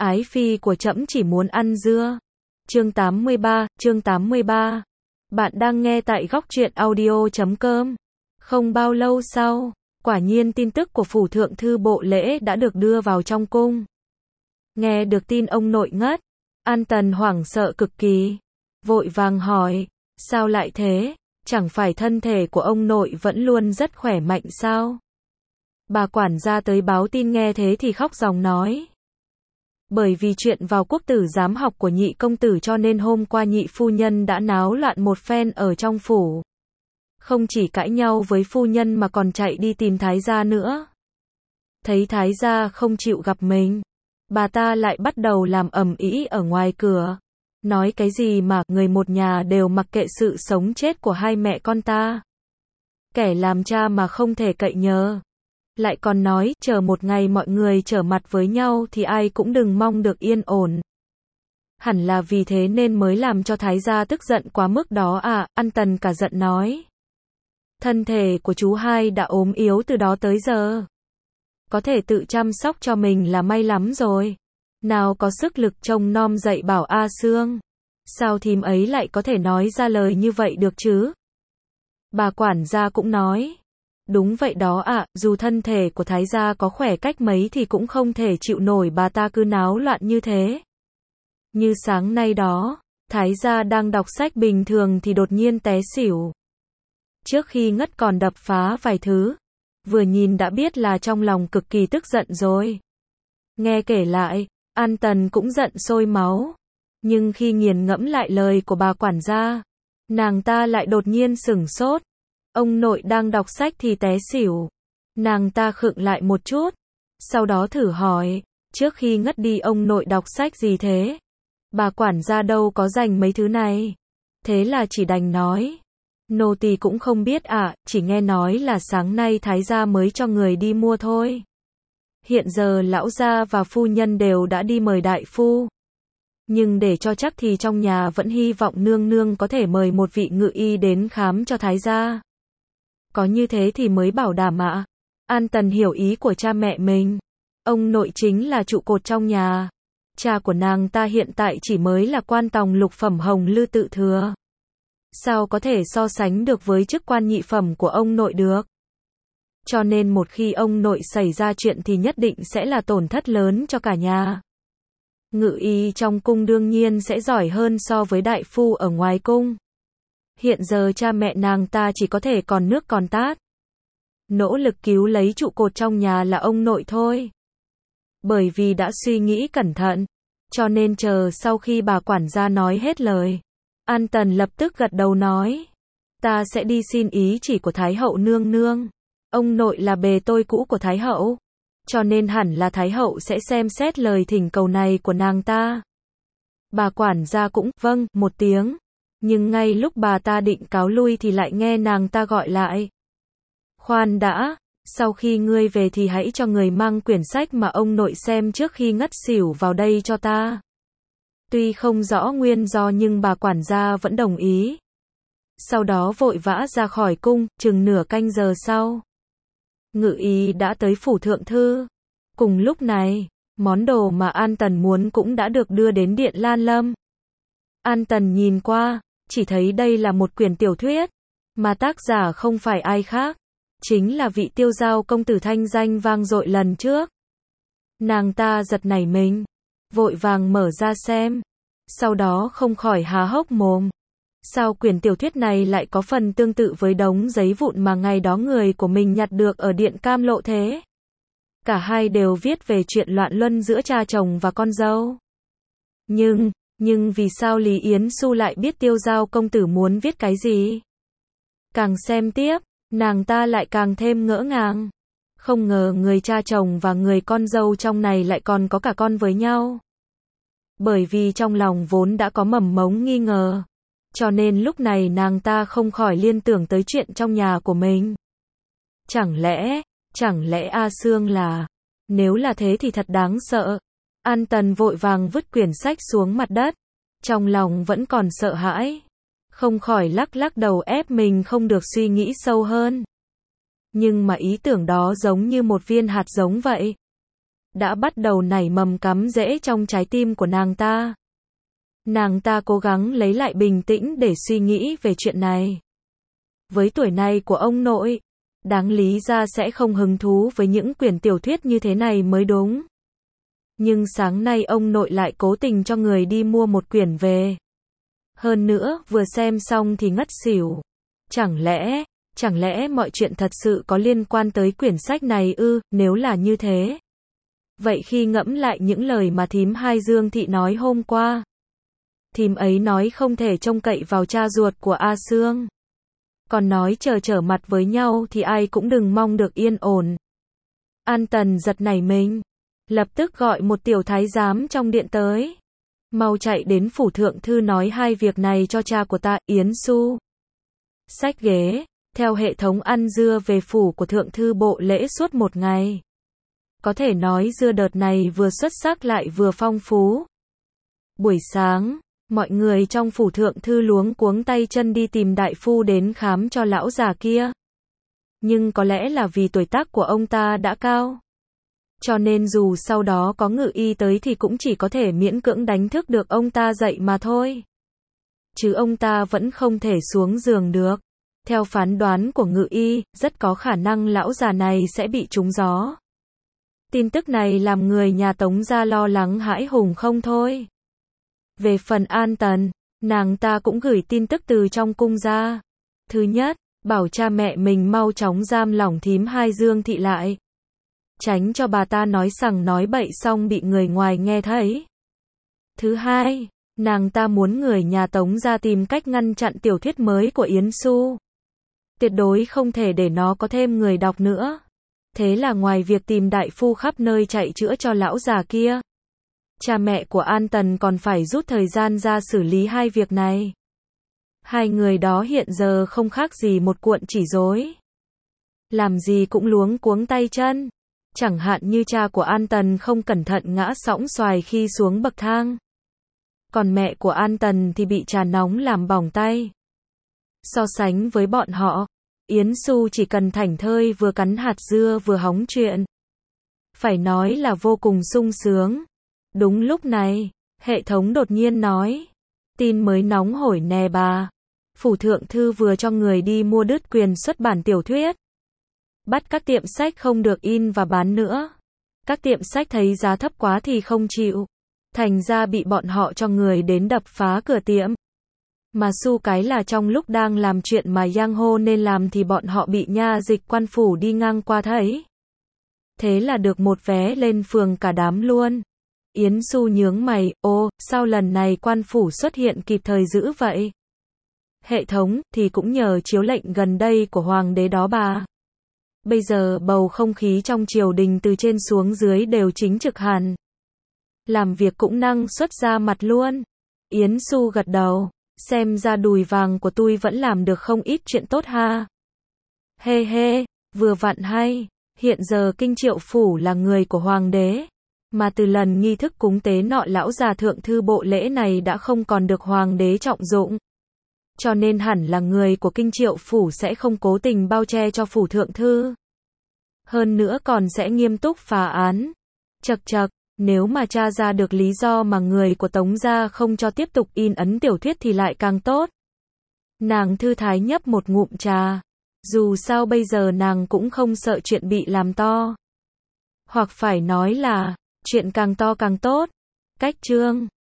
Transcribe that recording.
Ái phi của trẫm chỉ muốn ăn dưa. Chương 83. Bạn đang nghe tại góc truyện audio.com. Không bao lâu sau, quả nhiên tin tức của phủ thượng thư bộ lễ đã được đưa vào trong cung. Nghe được tin ông nội ngất, An Tần hoảng sợ cực kỳ, vội vàng hỏi, sao lại thế, chẳng phải thân thể của ông nội vẫn luôn rất khỏe mạnh sao? Bà quản gia tới báo tin nghe thế thì khóc ròng nói. Bởi vì chuyện vào quốc tử giám học của nhị công tử cho nên hôm qua nhị phu nhân đã náo loạn một phen ở trong phủ. Không chỉ cãi nhau với phu nhân mà còn chạy đi tìm thái gia nữa. Thấy thái gia không chịu gặp mình, bà ta lại bắt đầu làm ầm ĩ ở ngoài cửa. Nói cái gì mà người một nhà đều mặc kệ sự sống chết của hai mẹ con ta. Kẻ làm cha mà không thể cậy nhờ. Lại còn nói, chờ một ngày mọi người trở mặt với nhau thì ai cũng đừng mong được yên ổn. Hẳn là vì thế nên mới làm cho thái gia tức giận quá mức đó à, An Tần cả giận nói. Thân thể của chú hai đã ốm yếu từ đó tới giờ. Có thể tự chăm sóc cho mình là may lắm rồi. Nào có sức lực trông nom dạy bảo A Sương. Sao thím ấy lại có thể nói ra lời như vậy được chứ? Bà quản gia cũng nói. Đúng vậy đó ạ, dù thân thể của thái gia có khỏe cách mấy thì cũng không thể chịu nổi bà ta cứ náo loạn như thế. Như sáng nay đó, thái gia đang đọc sách bình thường thì đột nhiên té xỉu. Trước khi ngất còn đập phá vài thứ. Vừa nhìn đã biết là trong lòng cực kỳ tức giận rồi. Nghe kể lại, An Tần cũng giận sôi máu. Nhưng khi nghiền ngẫm lại lời của bà quản gia, nàng ta lại đột nhiên sửng sốt. Ông nội đang đọc sách thì té xỉu. Nàng ta khựng lại một chút. Sau đó thử hỏi, trước khi ngất đi ông nội đọc sách gì thế? Bà quản gia đâu có dành mấy thứ này. Thế là chỉ đành nói. Nô tỳ cũng không biết ạ, chỉ nghe nói là sáng nay thái gia mới cho người đi mua thôi. Hiện giờ lão gia và phu nhân đều đã đi mời đại phu. Nhưng để cho chắc thì trong nhà vẫn hy vọng nương nương có thể mời một vị ngự y đến khám cho thái gia. Có như thế thì mới bảo đảm ạ. An Tần hiểu ý của cha mẹ mình. Ông nội chính là trụ cột trong nhà. Cha của nàng ta hiện tại chỉ mới là quan tòng lục phẩm hồng lư tự thừa. Sao có thể so sánh được với chức quan nhị phẩm của ông nội được? Cho nên một khi ông nội xảy ra chuyện thì nhất định sẽ là tổn thất lớn cho cả nhà. Ngự y trong cung đương nhiên sẽ giỏi hơn so với đại phu ở ngoài cung. Hiện giờ cha mẹ nàng ta chỉ có thể còn nước còn tát. Nỗ lực cứu lấy trụ cột trong nhà là ông nội thôi. Bởi vì đã suy nghĩ cẩn thận, cho nên chờ sau khi bà quản gia nói hết lời, An Tần lập tức gật đầu nói. Ta sẽ đi xin ý chỉ của Thái hậu nương nương. Ông nội là bề tôi cũ của Thái hậu. Cho nên hẳn là Thái hậu sẽ xem xét lời thỉnh cầu này của nàng ta. Bà quản gia cũng vâng một tiếng. Nhưng ngay lúc bà ta định cáo lui thì lại nghe nàng ta gọi lại. Khoan đã, sau khi ngươi về thì hãy cho người mang quyển sách mà ông nội xem trước khi ngất xỉu vào đây cho ta. Tuy không rõ nguyên do nhưng bà quản gia vẫn đồng ý. Sau đó vội vã ra khỏi cung, chừng nửa canh giờ sau. Ngự y đã tới phủ thượng thư. Cùng lúc này, món đồ mà An Tần muốn cũng đã được đưa đến điện Lan Lâm. An Tần nhìn qua, chỉ thấy đây là một quyển tiểu thuyết, mà tác giả không phải ai khác, chính là vị tiêu giao công tử thanh danh vang dội lần trước. Nàng ta giật nảy mình, vội vàng mở ra xem, sau đó không khỏi há hốc mồm. Sao quyển tiểu thuyết này lại có phần tương tự với đống giấy vụn mà ngày đó người của mình nhặt được ở điện Cam Lộ thế? Cả hai đều viết về chuyện loạn luân giữa cha chồng và con dâu. Nhưng vì sao Lý Yến Xu lại biết tiêu giao công tử muốn viết cái gì? Càng xem tiếp, nàng ta lại càng thêm ngỡ ngàng. Không ngờ người cha chồng và người con dâu trong này lại còn có cả con với nhau. Bởi vì trong lòng vốn đã có mầm mống nghi ngờ. Cho nên lúc này nàng ta không khỏi liên tưởng tới chuyện trong nhà của mình. Chẳng lẽ A Sương là... Nếu là thế thì thật đáng sợ. An Tần vội vàng vứt quyển sách xuống mặt đất. Trong lòng vẫn còn sợ hãi. Không khỏi lắc đầu ép mình không được suy nghĩ sâu hơn. Nhưng mà ý tưởng đó giống như một viên hạt giống vậy. đã bắt đầu nảy mầm cắm rễ trong trái tim của nàng ta. Nàng ta cố gắng lấy lại bình tĩnh để suy nghĩ về chuyện này. Với tuổi này của ông nội, đáng lý ra sẽ không hứng thú với những quyển tiểu thuyết như thế này mới đúng. Nhưng sáng nay ông nội lại cố tình cho người đi mua một quyển về. Hơn nữa, vừa xem xong thì ngất xỉu. Chẳng lẽ mọi chuyện thật sự có liên quan tới quyển sách này ư? Nếu là như thế, vậy khi ngẫm lại những lời mà thím hai Dương Thị nói hôm qua, thím ấy nói không thể trông cậy vào cha ruột của A Sương. Còn nói trở mặt với nhau thì ai cũng đừng mong được yên ổn. An Tần giật nảy mình, lập tức gọi một tiểu thái giám trong điện tới. Mau chạy đến phủ thượng thư nói hai việc này cho cha của ta, Yến Xu. Xách ghế, theo hệ thống ăn dưa về phủ của thượng thư bộ lễ suốt một ngày. Có thể nói dưa đợt này vừa xuất sắc lại vừa phong phú. Buổi sáng, mọi người trong phủ thượng thư luống cuống tay chân đi tìm đại phu đến khám cho lão già kia. Nhưng có lẽ là vì tuổi tác của ông ta đã cao, cho nên dù sau đó có ngự y tới thì cũng chỉ có thể miễn cưỡng đánh thức được ông ta dậy mà thôi. Chứ ông ta vẫn không thể xuống giường được. Theo phán đoán của ngự y, rất có khả năng lão già này sẽ bị trúng gió. Tin tức này làm người nhà Tống gia lo lắng hãi hùng không thôi. Về phần An Tần, nàng ta cũng gửi tin tức từ trong cung ra. Thứ nhất, bảo cha mẹ mình mau chóng giam lỏng thím hai Dương Thị lại, tránh cho bà ta nói sằng nói bậy xong bị người ngoài nghe thấy. Thứ hai, nàng ta muốn người nhà Tống gia tìm cách ngăn chặn tiểu thuyết mới của Yến Xu. Tuyệt đối không thể để nó có thêm người đọc nữa. Thế là ngoài việc tìm đại phu khắp nơi chạy chữa cho lão già kia, cha mẹ của An Tần còn phải rút thời gian ra xử lý hai việc này. Hai người đó hiện giờ không khác gì một cuộn chỉ rối. Làm gì cũng luống cuống tay chân. Chẳng hạn như cha của An Tần không cẩn thận ngã sõng xoài khi xuống bậc thang. Còn mẹ của An Tần thì bị trà nóng làm bỏng tay. So sánh với bọn họ, Yến Xu chỉ cần thảnh thơi vừa cắn hạt dưa vừa hóng chuyện. Phải nói là vô cùng sung sướng. Đúng lúc này, hệ thống đột nhiên nói. Tin mới nóng hổi nè bà. Phủ thượng thư vừa cho người đi mua đứt quyền xuất bản tiểu thuyết. Bắt các tiệm sách không được in và bán nữa. Các tiệm sách thấy giá thấp quá thì không chịu. Thành ra bị bọn họ cho người đến đập phá cửa tiệm. Mà su cái là trong lúc đang làm chuyện mà giang hồ nên làm thì bọn họ bị nha dịch quan phủ đi ngang qua thấy. Thế là được một vé lên phường cả đám luôn. Yến Xu nhướng mày, ô, sao lần này quan phủ xuất hiện kịp thời dữ vậy? Hệ thống thì cũng nhờ chiếu lệnh gần đây của hoàng đế đó bà. Bây giờ bầu không khí trong triều đình từ trên xuống dưới đều chính trực hẳn. Làm việc cũng năng suất ra mặt luôn. Yến Xu gật đầu. Xem ra đùi vàng của tôi vẫn làm được không ít chuyện tốt ha. Hê hê, vừa vặn hay. Hiện giờ Kinh Triệu Phủ là người của hoàng đế. Mà từ lần nghi thức cúng tế nọ lão già thượng thư bộ lễ này đã không còn được hoàng đế trọng dụng. Cho nên hẳn là người của Kinh Triệu Phủ sẽ không cố tình bao che cho phủ thượng thư. Hơn nữa còn sẽ nghiêm túc phá án. Chậc chậc, nếu mà tra ra được lý do mà người của Tống gia không cho tiếp tục in ấn tiểu thuyết thì lại càng tốt. Nàng thư thái nhấp một ngụm trà. Dù sao bây giờ nàng cũng không sợ chuyện bị làm to. Hoặc phải nói là, chuyện càng to càng tốt. Cách chương